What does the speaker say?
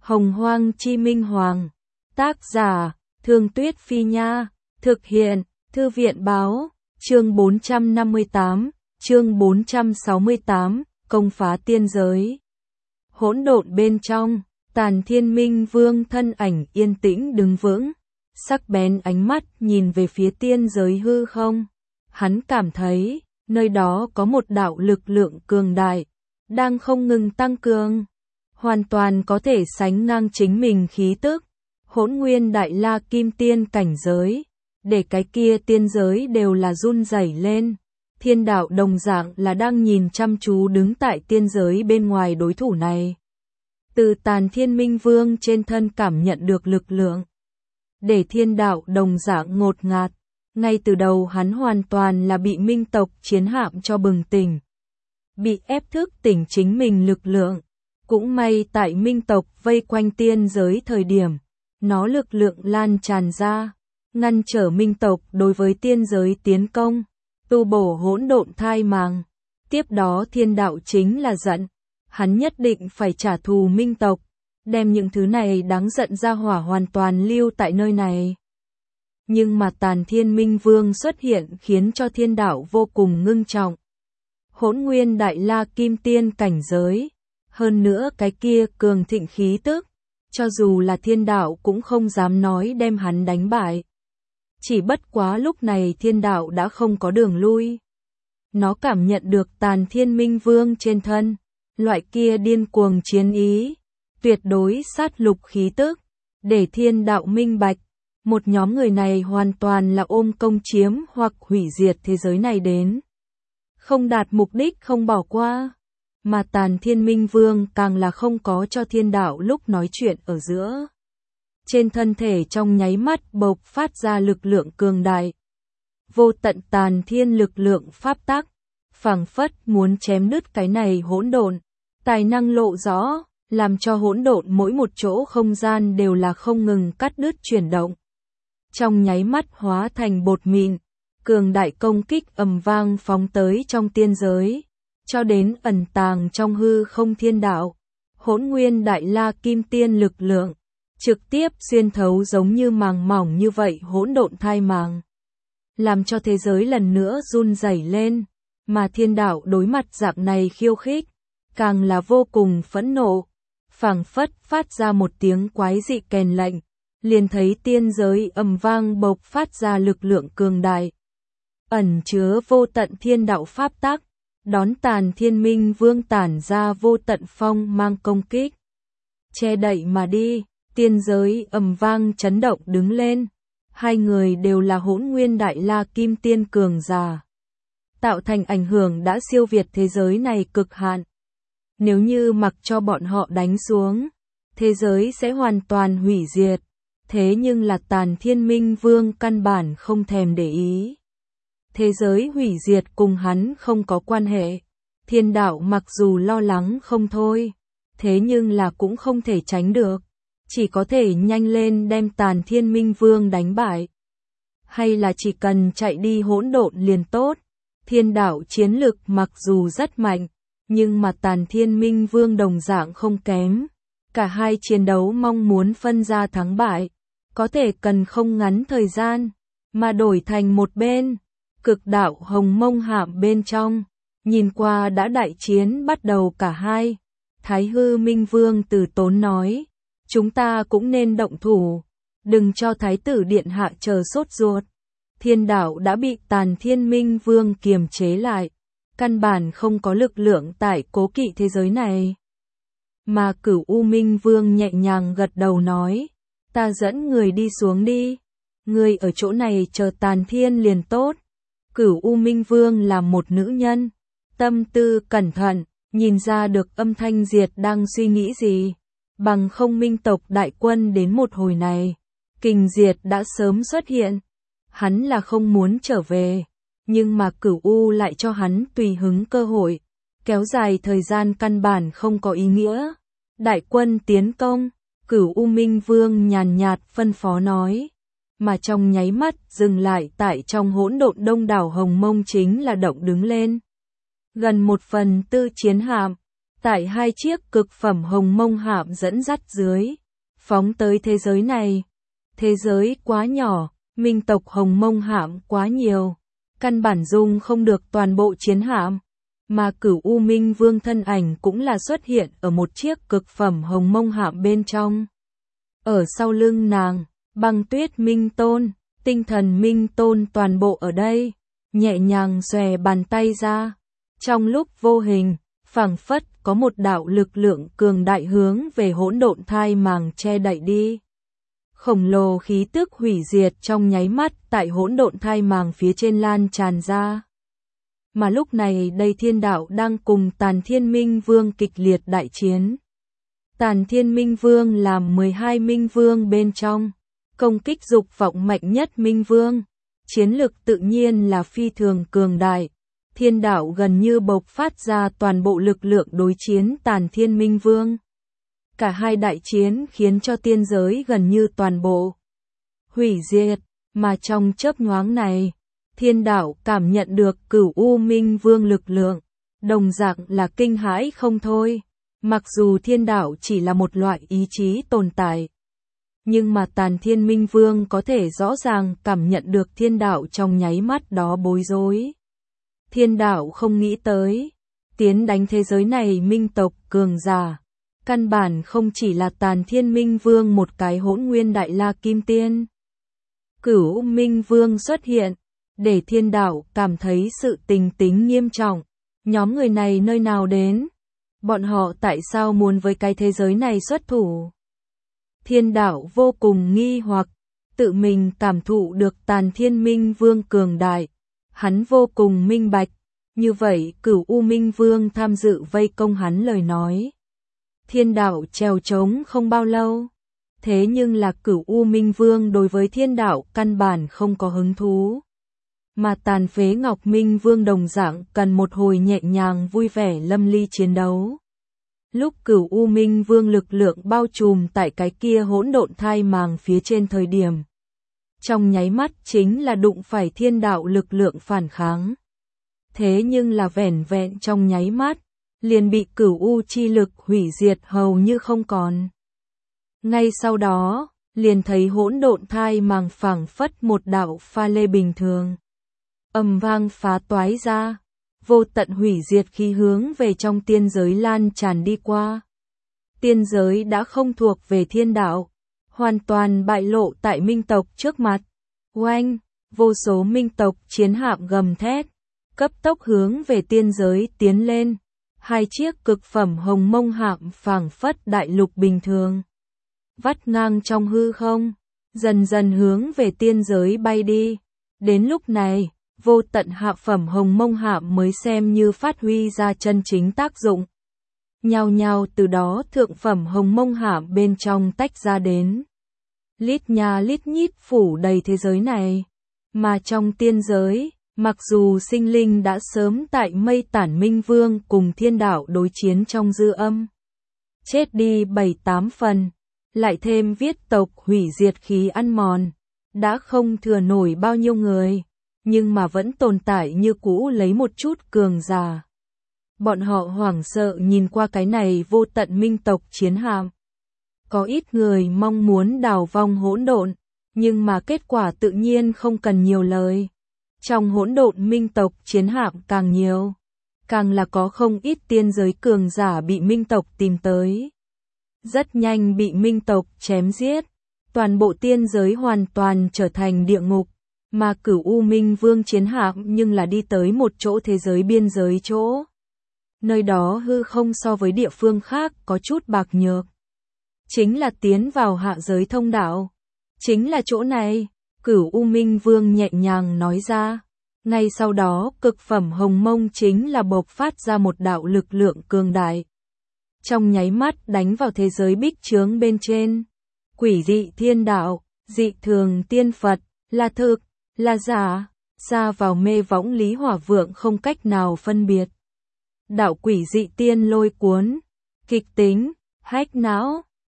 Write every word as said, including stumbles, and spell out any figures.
Hồng Hoang Chi Minh Hoàng. Tác giả, Thương Tuyết Phi Nha. Thực hiện, Thư viện Báo. Chương bốn trăm năm mươi tám, chương bốn trăm sáu mươi tám, công phá tiên giới. Hỗn độn bên trong, Tàn Thiên Minh Vương thân ảnh yên tĩnh đứng vững, sắc bén ánh mắt nhìn về phía tiên giới hư không. Hắn cảm thấy, nơi đó có một đạo lực lượng cường đại, đang không ngừng tăng cường, hoàn toàn có thể sánh ngang chính mình khí tức, Hỗn Nguyên Đại La Kim Tiên cảnh giới, để cái kia tiên giới đều là run rẩy lên. Thiên đạo đồng dạng là đang nhìn chăm chú đứng tại tiên giới bên ngoài đối thủ này. Từ Tàn Thiên Minh Vương trên thân cảm nhận được lực lượng, để thiên đạo đồng dạng ngột ngạt. Ngay từ đầu hắn hoàn toàn là bị minh tộc chiến hạm cho bừng tỉnh, bị ép thức tỉnh chính mình lực lượng. Cũng may tại minh tộc vây quanh tiên giới thời điểm, nó lực lượng lan tràn ra, ngăn trở minh tộc đối với tiên giới tiến công, tu bổ hỗn độn thai màng. Tiếp đó thiên đạo chính là giận, hắn nhất định phải trả thù minh tộc, đem những thứ này đáng giận ra hỏa hoàn toàn lưu tại nơi này. Nhưng mà Tàn Thiên Minh Vương xuất hiện khiến cho thiên đạo vô cùng ngưng trọng. Hỗn Nguyên Đại La Kim Tiên cảnh giới, hơn nữa cái kia cường thịnh khí tức, cho dù là thiên đạo cũng không dám nói đem hắn đánh bại. Chỉ bất quá lúc này thiên đạo đã không có đường lui. Nó cảm nhận được Tàn Thiên Minh Vương trên thân, loại kia điên cuồng chiến ý, tuyệt đối sát lục khí tức, để thiên đạo minh bạch. Một nhóm người này hoàn toàn là ôm công chiếm hoặc hủy diệt thế giới này đến. Không đạt mục đích không bỏ qua. Mà Tàn Thiên Minh Vương càng là không có cho thiên đạo lúc nói chuyện ở giữa. Trên thân thể trong nháy mắt bộc phát ra lực lượng cường đại. Vô tận tàn thiên lực lượng pháp tắc, phảng phất muốn chém đứt cái này hỗn độn. Tài năng lộ rõ, làm cho hỗn độn mỗi một chỗ không gian đều là không ngừng cắt đứt chuyển động. Trong nháy mắt hóa thành bột mịn, cường đại công kích ầm vang phóng tới trong tiên giới, cho đến ẩn tàng trong hư không thiên đạo. Hỗn Nguyên Đại La Kim Tiên lực lượng, trực tiếp xuyên thấu giống như màng mỏng như vậy hỗn độn thai màng, làm cho thế giới lần nữa run rẩy lên. Mà thiên đạo đối mặt dạng này khiêu khích, càng là vô cùng phẫn nộ, phảng phất phát ra một tiếng quái dị kèn lệnh. Liền thấy tiên giới ầm vang bộc phát ra lực lượng cường đại, ẩn chứa vô tận thiên đạo pháp tắc, đón Tàn Thiên Minh Vương tản ra vô tận phong mang công kích. Che đậy mà đi, tiên giới ầm vang chấn động đứng lên. Hai người đều là Hỗn Nguyên Đại La Kim Tiên cường giả, tạo thành ảnh hưởng đã siêu việt thế giới này cực hạn. Nếu như mặc cho bọn họ đánh xuống, thế giới sẽ hoàn toàn hủy diệt. Thế nhưng là Tàn Thiên Minh Vương căn bản không thèm để ý. Thế giới hủy diệt cùng hắn không có quan hệ. Thiên đạo mặc dù lo lắng không thôi, thế nhưng là cũng không thể tránh được. Chỉ có thể nhanh lên đem Tàn Thiên Minh Vương đánh bại. Hay là chỉ cần chạy đi hỗn độn liền tốt. Thiên đạo chiến lực mặc dù rất mạnh, nhưng mà Tàn Thiên Minh Vương đồng dạng không kém. Cả hai chiến đấu mong muốn phân ra thắng bại, có thể cần không ngắn thời gian, mà đổi thành một bên, cực đạo hồng mông hạm bên trong, nhìn qua đã đại chiến bắt đầu cả hai. Thái Hư Minh Vương từ tốn nói, chúng ta cũng nên động thủ, đừng cho Thái tử Điện Hạ chờ sốt ruột. Thiên đạo đã bị Tàn Thiên Minh Vương kiềm chế lại, căn bản không có lực lượng tại cố kỵ thế giới này. Mà Cửu U Minh Vương nhẹ nhàng gật đầu nói, ta dẫn người đi xuống đi, người ở chỗ này chờ Tàn Thiên liền tốt. Cửu U Minh Vương là một nữ nhân, tâm tư cẩn thận, nhìn ra được Âm Thanh Diệt đang suy nghĩ gì. Bằng không minh tộc đại quân đến một hồi này, Kình Diệt đã sớm xuất hiện. Hắn là không muốn trở về, nhưng mà Cửu U lại cho hắn tùy hứng cơ hội, kéo dài thời gian căn bản không có ý nghĩa. Đại quân tiến công, Cửu U Minh Vương nhàn nhạt phân phó nói, mà trong nháy mắt dừng lại tại trong hỗn độn đông đảo hồng mông chính là động đứng lên. Gần một phần tư chiến hạm, tại hai chiếc cực phẩm hồng mông hạm dẫn dắt dưới, phóng tới thế giới này. Thế giới quá nhỏ, minh tộc hồng mông hạm quá nhiều, căn bản dung không được toàn bộ chiến hạm, mà Cửu U Minh Vương thân ảnh cũng là xuất hiện ở một chiếc cực phẩm hồng mông hạm bên trong. Ở sau lưng nàng, Băng Tuyết Minh Tôn, Tinh Thần Minh Tôn toàn bộ ở đây, nhẹ nhàng xòe bàn tay ra. Trong lúc vô hình, phảng phất có một đạo lực lượng cường đại hướng về hỗn độn thai màng che đậy đi. Khổng lồ khí tức hủy diệt trong nháy mắt tại hỗn độn thai màng phía trên lan tràn ra. Mà lúc này đây thiên đạo đang cùng Tàn Thiên Minh Vương kịch liệt đại chiến. Tàn Thiên Minh Vương làm mười hai Minh Vương bên trong, công kích dục vọng mạnh nhất Minh Vương, chiến lực tự nhiên là phi thường cường đại. Thiên đạo gần như bộc phát ra toàn bộ lực lượng đối chiến Tàn Thiên Minh Vương. Cả hai đại chiến khiến cho tiên giới gần như toàn bộ hủy diệt, mà trong chớp nhoáng này, thiên đạo cảm nhận được Cửu U Minh Vương lực lượng, đồng dạng là kinh hãi không thôi. Mặc dù thiên đạo chỉ là một loại ý chí tồn tại, nhưng mà Tàn Thiên Minh Vương có thể rõ ràng cảm nhận được thiên đạo trong nháy mắt đó bối rối. Thiên đạo không nghĩ tới, tiến đánh thế giới này minh tộc cường giả, căn bản không chỉ là Tàn Thiên Minh Vương một cái hỗn nguyên đại la kim tiên. Cửu Minh Vương xuất hiện, để thiên đạo cảm thấy sự tình tính nghiêm trọng. Nhóm người này nơi nào đến? Bọn họ tại sao muốn với cái thế giới này xuất thủ? Thiên đạo vô cùng nghi hoặc, tự mình cảm thụ được Tàn Thiên Minh Vương cường đại. Hắn vô cùng minh bạch, như vậy Cửu U Minh Vương tham dự vây công hắn lời nói. Thiên đạo trèo trống không bao lâu, thế nhưng là Cửu U Minh Vương đối với thiên đạo căn bản không có hứng thú. Mà Tàn Phế Ngọc Minh Vương đồng dạng cần một hồi nhẹ nhàng vui vẻ lâm ly chiến đấu. Lúc Cửu U Minh Vương lực lượng bao trùm tại cái kia hỗn độn thai màng phía trên thời điểm, trong nháy mắt chính là đụng phải thiên đạo lực lượng phản kháng. Thế nhưng là vẻn vẹn trong nháy mắt, liền bị Cửu U chi lực hủy diệt hầu như không còn. Ngay sau đó, liền thấy hỗn độn thai màng phảng phất một đạo pha lê bình thường, ầm vang phá toái ra, vô tận hủy diệt khí hướng về trong tiên giới lan tràn đi qua. Tiên giới đã không thuộc về thiên đạo, hoàn toàn bại lộ tại minh tộc trước mặt. Oanh, vô số minh tộc chiến hạm gầm thét, cấp tốc hướng về tiên giới tiến lên. Hai chiếc cực phẩm hồng mông hạm phảng phất đại lục bình thường, vắt ngang trong hư không, dần dần hướng về tiên giới bay đi. Đến lúc này, vô tận hạ phẩm hồng mông hạm mới xem như phát huy ra chân chính tác dụng. Nhao nhao từ đó thượng phẩm hồng mông hạm bên trong tách ra đến. Lít nha lít nhít phủ đầy thế giới này. Mà trong tiên giới, mặc dù sinh linh đã sớm tại Mây Tản Minh Vương cùng thiên đạo đối chiến trong dư âm, chết đi bảy tám phần, lại thêm viết tộc hủy diệt khí ăn mòn, đã không thừa nổi bao nhiêu người, nhưng mà vẫn tồn tại như cũ lấy một chút cường giả. Bọn họ hoảng sợ nhìn qua cái này vô tận minh tộc chiến hạm. Có ít người mong muốn đào vong hỗn độn, nhưng mà kết quả tự nhiên không cần nhiều lời. Trong hỗn độn minh tộc chiến hạm càng nhiều, càng là có không ít tiên giới cường giả bị minh tộc tìm tới. Rất nhanh bị minh tộc chém giết, toàn bộ tiên giới hoàn toàn trở thành địa ngục, mà Cửu U Minh Vương chiến hạm nhưng là đi tới một chỗ thế giới biên giới chỗ. Nơi đó hư không so với địa phương khác có chút bạc nhược. Chính là tiến vào hạ giới thông đạo. Chính là chỗ này, Cửu U Minh Vương nhẹ nhàng nói ra. Ngay sau đó cực phẩm hồng mông chính là bộc phát ra một đạo lực lượng cường đại. Trong nháy mắt đánh vào thế giới bích chướng bên trên. Quỷ dị thiên đạo, dị thường tiên Phật, là thực, là giả, ra vào mê võng Lý Hỏa Vượng không cách nào phân biệt. Đạo quỷ dị tiên lôi cuốn, kịch tính, hách não.